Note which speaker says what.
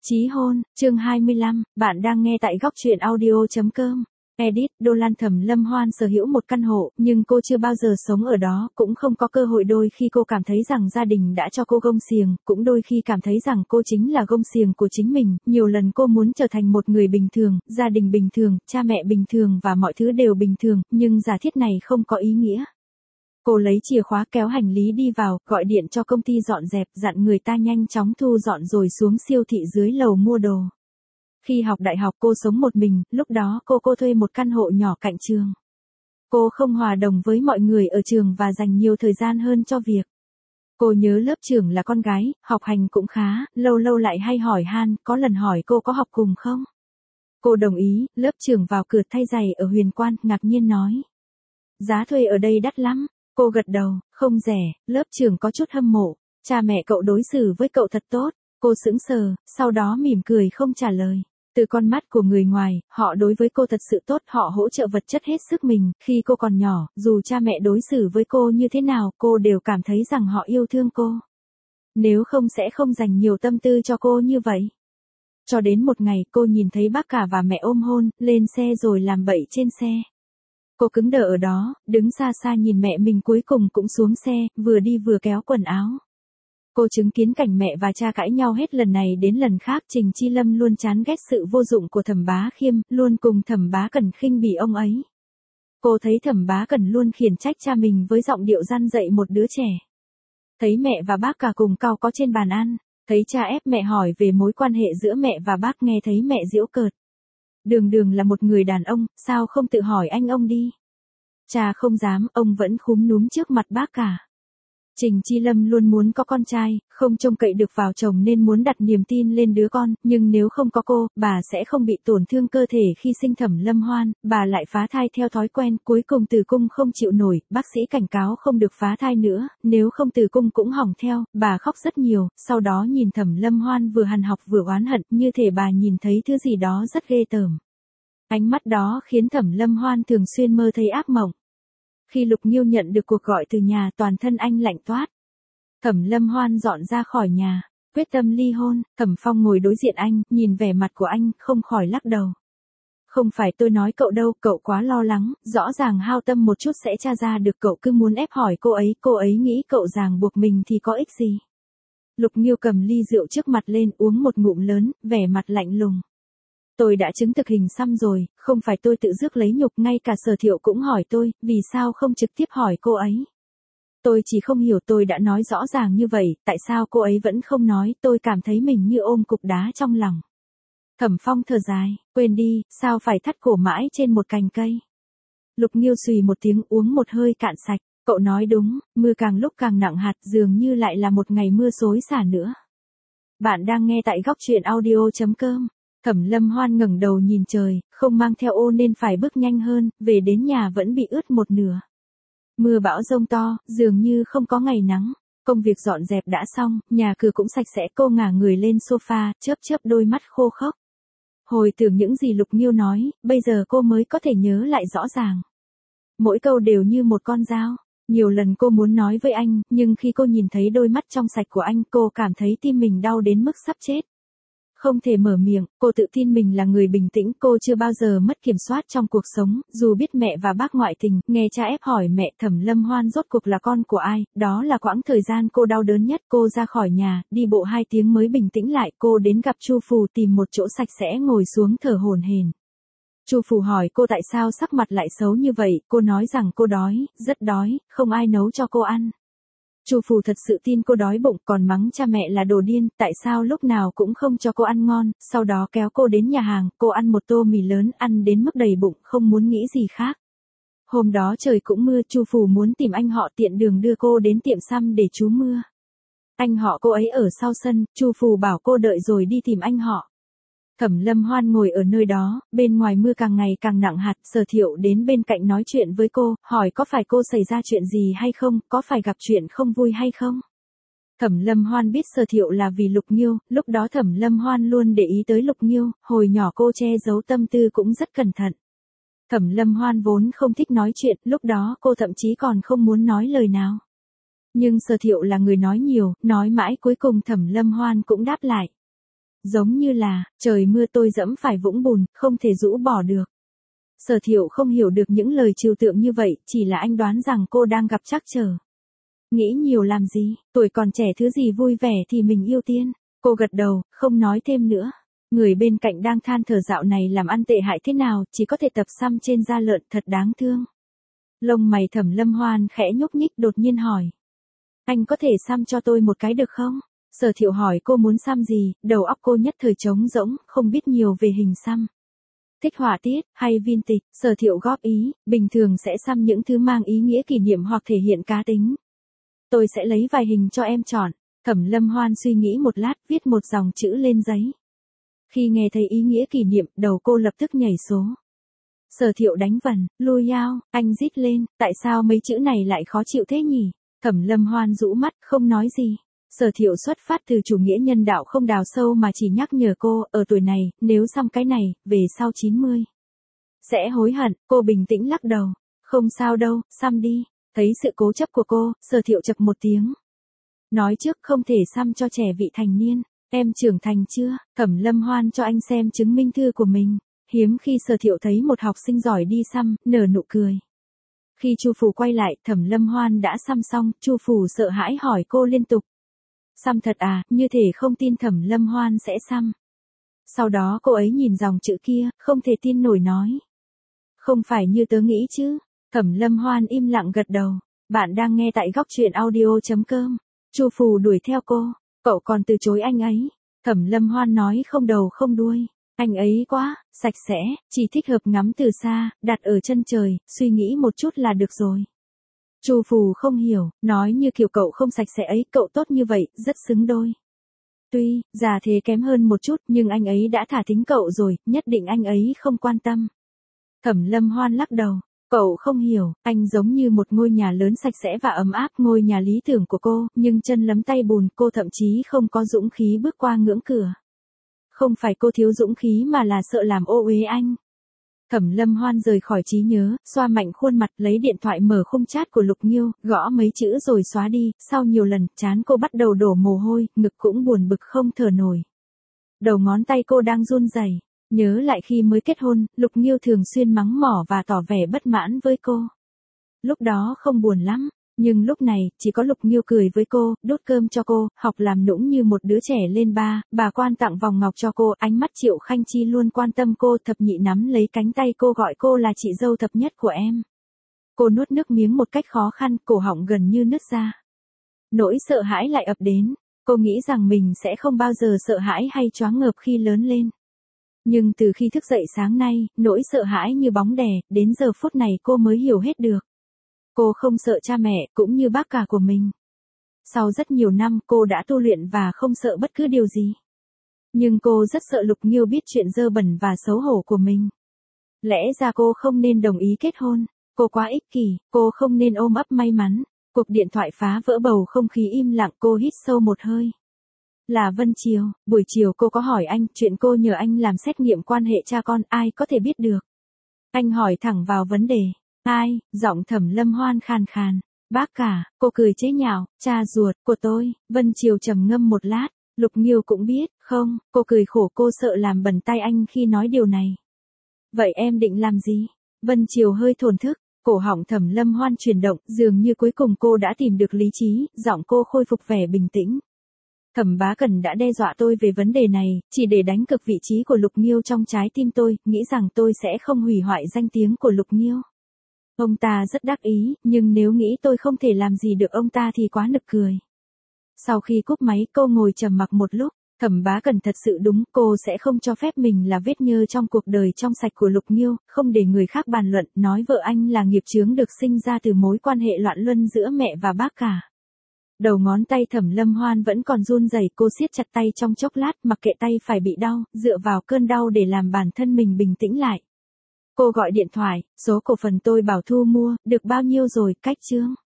Speaker 1: Chí hôn, chương 25, bạn đang nghe tại góc truyện audio.com. Edit, Đô Lan Thẩm Lâm Hoan sở hữu một căn hộ, nhưng cô chưa bao giờ sống ở đó, cũng không có cơ hội. Đôi khi cô cảm thấy rằng gia đình đã cho cô gông xiềng, cũng đôi khi cảm thấy rằng cô chính là gông xiềng của chính mình. Nhiều lần cô muốn trở thành một người bình thường, gia đình bình thường, cha mẹ bình thường và mọi thứ đều bình thường, nhưng giả thiết này không có ý nghĩa. Cô lấy chìa khóa kéo hành lý đi vào, gọi điện cho công ty dọn dẹp, dặn người ta nhanh chóng thu dọn rồi xuống siêu thị dưới lầu mua đồ. Khi học đại học cô sống một mình, lúc đó cô thuê một căn hộ nhỏ cạnh trường. Cô không hòa đồng với mọi người ở trường và dành nhiều thời gian hơn cho việc. Cô nhớ lớp trưởng là con gái, học hành cũng khá, lâu lâu lại hay hỏi han, có lần hỏi cô có học cùng không? Cô đồng ý, lớp trưởng vào cửa thay giày ở Huyền Quan, ngạc nhiên nói. Giá thuê ở đây đắt lắm. Cô gật đầu, không rẻ. Lớp trưởng có chút hâm mộ. Cha mẹ cậu đối xử với cậu thật tốt. Cô sững sờ, sau đó mỉm cười không trả lời. Từ con mắt của người ngoài, họ đối với cô thật sự tốt, họ hỗ trợ vật chất hết sức mình. Khi cô còn nhỏ, dù cha mẹ đối xử với cô như thế nào, cô đều cảm thấy rằng họ yêu thương cô. Nếu không sẽ không dành nhiều tâm tư cho cô như vậy. Cho đến một ngày cô nhìn thấy bác cả và mẹ ôm hôn, lên xe rồi làm bậy trên xe. Cô cứng đờ ở đó, đứng xa xa nhìn mẹ mình cuối cùng cũng xuống xe, vừa đi vừa kéo quần áo. Cô chứng kiến cảnh mẹ và cha cãi nhau hết lần này đến lần khác. Trình Chi Lâm luôn chán ghét sự vô dụng của Thẩm Bá Khiêm, luôn cùng Thẩm Bá Cẩn khinh bỉ ông ấy. Cô thấy Thẩm Bá Cẩn luôn khiển trách cha mình với giọng điệu răn dạy một đứa trẻ. Thấy mẹ và bác cả cùng cau có trên bàn ăn, thấy cha ép mẹ hỏi về mối quan hệ giữa mẹ và bác, nghe thấy mẹ giễu cợt. Đường Đường là một người đàn ông, sao không tự hỏi anh ông đi? Cha không dám, ông vẫn khúm núm trước mặt bác cả. Trình Chi Lâm luôn muốn có con trai, không trông cậy được vào chồng nên muốn đặt niềm tin lên đứa con, nhưng nếu không có cô, bà sẽ không bị tổn thương cơ thể khi sinh Thẩm Lâm Hoan, bà lại phá thai theo thói quen, cuối cùng tử cung không chịu nổi, bác sĩ cảnh cáo không được phá thai nữa, nếu không tử cung cũng hỏng theo, bà khóc rất nhiều, sau đó nhìn Thẩm Lâm Hoan vừa hằn học vừa oán hận, như thể bà nhìn thấy thứ gì đó rất ghê tởm. Ánh mắt đó khiến Thẩm Lâm Hoan thường xuyên mơ thấy ác mộng. Khi Lục Nghiêu nhận được cuộc gọi từ nhà, toàn thân anh lạnh toát. Thẩm Lâm Hoan dọn ra khỏi nhà, quyết tâm ly hôn. Thẩm Phong ngồi đối diện anh, nhìn vẻ mặt của anh, không khỏi lắc đầu. Không phải tôi nói cậu đâu, cậu quá lo lắng, rõ ràng hao tâm một chút sẽ tra ra được, cậu cứ muốn ép hỏi cô ấy nghĩ cậu ràng buộc mình thì có ích gì. Lục Nghiêu cầm ly rượu trước mặt lên, uống một ngụm lớn, vẻ mặt lạnh lùng. Tôi đã chứng thực hình xăm rồi, không phải tôi tự rước lấy nhục, ngay cả Sở Thiệu cũng hỏi tôi, vì sao không trực tiếp hỏi cô ấy. Tôi chỉ không hiểu, tôi đã nói rõ ràng như vậy, tại sao cô ấy vẫn không nói, tôi cảm thấy mình như ôm cục đá trong lòng. Thẩm Phong thở dài, quên đi, sao phải thắt cổ mãi trên một cành cây. Lục Nghiêu xùy một tiếng, uống một hơi cạn sạch, cậu nói đúng, mưa càng lúc càng nặng hạt, dường như lại là một ngày mưa xối xả nữa. Bạn đang nghe tại góc truyện audio.com. Thẩm Lâm Hoan ngẩng đầu nhìn trời, không mang theo ô nên phải bước nhanh hơn, về đến nhà vẫn bị ướt một nửa. Mưa bão giông to, dường như không có ngày nắng. Công việc dọn dẹp đã xong, nhà cửa cũng sạch sẽ, cô ngả người lên sofa, chớp đôi mắt khô khốc. Hồi tưởng những gì Lục Nghiêu nói, bây giờ cô mới có thể nhớ lại rõ ràng. Mỗi câu đều như một con dao. Nhiều lần cô muốn nói với anh, nhưng khi cô nhìn thấy đôi mắt trong sạch của anh, cô cảm thấy tim mình đau đến mức sắp chết. Không thể mở miệng, cô tự tin mình là người bình tĩnh, cô chưa bao giờ mất kiểm soát trong cuộc sống, dù biết mẹ và bác ngoại tình, nghe cha ép hỏi mẹ Thẩm Lâm Hoan rốt cuộc là con của ai, đó là quãng thời gian cô đau đớn nhất. Cô ra khỏi nhà, đi bộ 2 tiếng mới bình tĩnh lại, cô đến gặp Chu Phù, tìm một chỗ sạch sẽ ngồi xuống thở hổn hển. Chu Phù hỏi cô tại sao sắc mặt lại xấu như vậy, cô nói rằng cô đói, rất đói, không ai nấu cho cô ăn. Chu Phù thật sự tin cô đói bụng, còn mắng cha mẹ là đồ điên, tại sao lúc nào cũng không cho cô ăn ngon, sau đó kéo cô đến nhà hàng, cô ăn một tô mì lớn, ăn đến mức đầy bụng, không muốn nghĩ gì khác. Hôm đó trời cũng mưa, Chu Phù muốn tìm anh họ tiện đường đưa cô đến tiệm xăm để trú mưa. Anh họ cô ấy ở sau sân, Chu Phù bảo cô đợi rồi đi tìm anh họ. Thẩm Lâm Hoan ngồi ở nơi đó, bên ngoài mưa càng ngày càng nặng hạt. Sở Thiệu đến bên cạnh nói chuyện với cô, hỏi có phải cô xảy ra chuyện gì hay không, có phải gặp chuyện không vui hay không. Thẩm Lâm Hoan biết Sở Thiệu là vì Lục Nghiêu, lúc đó Thẩm Lâm Hoan luôn để ý tới Lục Nghiêu, hồi nhỏ cô che giấu tâm tư cũng rất cẩn thận. Thẩm Lâm Hoan vốn không thích nói chuyện, lúc đó cô thậm chí còn không muốn nói lời nào. Nhưng Sở Thiệu là người nói nhiều, nói mãi cuối cùng Thẩm Lâm Hoan cũng đáp lại. giống như là, trời mưa tôi dẫm phải vũng bùn, không thể rũ bỏ được. Sở Thiệu không hiểu được những lời trừu tượng như vậy, chỉ là anh đoán rằng cô đang gặp trắc trở. Nghĩ nhiều làm gì, tuổi còn trẻ thứ gì vui vẻ thì mình ưu tiên. Cô gật đầu, không nói thêm nữa. Người bên cạnh đang than thở dạo này làm ăn tệ hại thế nào, chỉ có thể tập xăm trên da lợn, thật đáng thương. Lông mày Thẩm Lâm Hoan khẽ nhúc nhích, đột nhiên hỏi. Anh có thể xăm cho tôi một cái được không? Sở Thiệu hỏi cô muốn xăm gì, đầu óc cô nhất thời trống rỗng, không biết nhiều về hình xăm. Thích họa tiết, hay vintage, Sở Thiệu góp ý, bình thường sẽ xăm những thứ mang ý nghĩa kỷ niệm hoặc thể hiện cá tính. Tôi sẽ lấy vài hình cho em chọn. Thẩm Lâm Hoan suy nghĩ một lát, viết một dòng chữ lên giấy. Khi nghe thấy ý nghĩa kỷ niệm, đầu cô lập tức nhảy số. Sở Thiệu đánh vần, lui ao, anh rít lên, tại sao mấy chữ này lại khó chịu thế nhỉ? Thẩm Lâm Hoan rũ mắt, không nói gì. Sở Thiệu xuất phát từ chủ nghĩa nhân đạo không đào sâu mà chỉ nhắc nhở cô, ở tuổi này, nếu xăm cái này, về sau 90. Sẽ hối hận, cô bình tĩnh lắc đầu. Không sao đâu, xăm đi. Thấy sự cố chấp của cô, Sở Thiệu chập một tiếng. Nói trước không thể xăm cho trẻ vị thành niên. Em trưởng thành chưa? Thẩm Lâm Hoan cho anh xem chứng minh thư của mình. Hiếm khi Sở Thiệu thấy một học sinh giỏi đi xăm, nở nụ cười. Khi Chu Phủ quay lại, Thẩm Lâm Hoan đã xăm xong, Chu Phủ sợ hãi hỏi cô liên tục. Xăm thật à, như thể không tin Thẩm Lâm Hoan sẽ xăm. Sau đó cô ấy nhìn dòng chữ kia, không thể tin nổi nói. Không phải như tớ nghĩ chứ. Thẩm Lâm Hoan im lặng gật đầu. Bạn đang nghe tại góc truyện audio.com. Chu Phủ đuổi theo cô. Cậu còn từ chối anh ấy. Thẩm Lâm Hoan nói không đầu không đuôi. Anh ấy quá, sạch sẽ, chỉ thích hợp ngắm từ xa, đặt ở chân trời, suy nghĩ một chút là được rồi. Chu Phủ không hiểu, nói như kiểu cậu không sạch sẽ ấy, cậu tốt như vậy, rất xứng đôi. Tuy, già thế kém hơn một chút, nhưng anh ấy đã thả thính cậu rồi, nhất định anh ấy không quan tâm. Thẩm Lâm Hoan lắc đầu. Cậu không hiểu, anh giống như một ngôi nhà lớn sạch sẽ và ấm áp, ngôi nhà lý tưởng của cô, nhưng chân lấm tay bùn, cô thậm chí không có dũng khí bước qua ngưỡng cửa. Không phải cô thiếu dũng khí mà là sợ làm ô uế anh. Thẩm Lâm Hoan rời khỏi trí nhớ, xoa mạnh khuôn mặt, lấy điện thoại mở khung chat của Lục Nghiêu, gõ mấy chữ rồi xóa đi, sau nhiều lần, trán cô bắt đầu đổ mồ hôi, ngực cũng buồn bực không thở nổi. Đầu ngón tay cô đang run rẩy. Nhớ lại khi mới kết hôn, Lục Nghiêu thường xuyên mắng mỏ và tỏ vẻ bất mãn với cô. Lúc đó không buồn lắm, nhưng lúc này, chỉ có Lục Nghiêu cười với cô, đút cơm cho cô, học làm nũng như một đứa trẻ lên ba, bà quan tặng vòng ngọc cho cô, ánh mắt Triệu Khanh Chi luôn quan tâm cô, Thập Nhị nắm lấy cánh tay cô gọi cô là chị dâu thập nhất của em. Cô nuốt nước miếng một cách khó khăn, cổ họng gần như nứt ra. Nỗi sợ hãi lại ập đến, cô nghĩ rằng mình sẽ không bao giờ sợ hãi hay choáng ngợp khi lớn lên. Nhưng từ khi thức dậy sáng nay, nỗi sợ hãi như bóng đè, đến giờ phút này cô mới hiểu hết được. Cô không sợ cha mẹ, cũng như bác cả của mình. Sau rất nhiều năm, cô đã tu luyện và không sợ bất cứ điều gì. Nhưng cô rất sợ Lục Nghiêu biết chuyện dơ bẩn và xấu hổ của mình. Lẽ ra cô không nên đồng ý kết hôn. Cô quá ích kỷ, cô không nên ôm ấp may mắn. Cuộc điện thoại phá vỡ bầu không khí im lặng, cô hít sâu một hơi. Là Vân Triều, buổi chiều cô có hỏi anh, chuyện cô nhờ anh làm xét nghiệm quan hệ cha con, ai có thể biết được. Anh hỏi thẳng vào vấn đề. Ai? Giọng Thẩm Lâm Hoan khàn khàn. Bác cả, cô cười chế nhạo, cha ruột của tôi. Vân Triều trầm ngâm một lát. Lục Nghiêu cũng biết, không, cô cười khổ, cô sợ làm bẩn tay anh khi nói điều này. Vậy em định làm gì? Vân Triều hơi thổn thức, cổ họng Thẩm Lâm Hoan chuyển động, dường như cuối cùng cô đã tìm được lý trí, giọng cô khôi phục vẻ bình tĩnh. Thẩm Bá Cần đã đe dọa tôi về vấn đề này, chỉ để đánh cực vị trí của Lục Nghiêu trong trái tim tôi, nghĩ rằng tôi sẽ không hủy hoại danh tiếng của Lục Nghiêu. Ông ta rất đắc ý, nhưng nếu nghĩ tôi không thể làm gì được ông ta thì quá nực cười. Sau khi cúp máy, cô ngồi trầm mặc một lúc. Thẩm Bá Cần thật sự đúng, cô sẽ không cho phép mình là vết nhơ trong cuộc đời trong sạch của Lục Nghiêu, không để người khác bàn luận, nói vợ anh là nghiệp chướng được sinh ra từ mối quan hệ loạn luân giữa mẹ và bác cả. Đầu ngón tay Thẩm Lâm Hoan vẫn còn run rẩy, cô siết chặt tay trong chốc lát, mặc kệ tay phải bị đau, dựa vào cơn đau để làm bản thân mình bình tĩnh lại. Cô gọi điện thoại, số cổ phần tôi bảo thu mua, được bao nhiêu rồi, cách chương.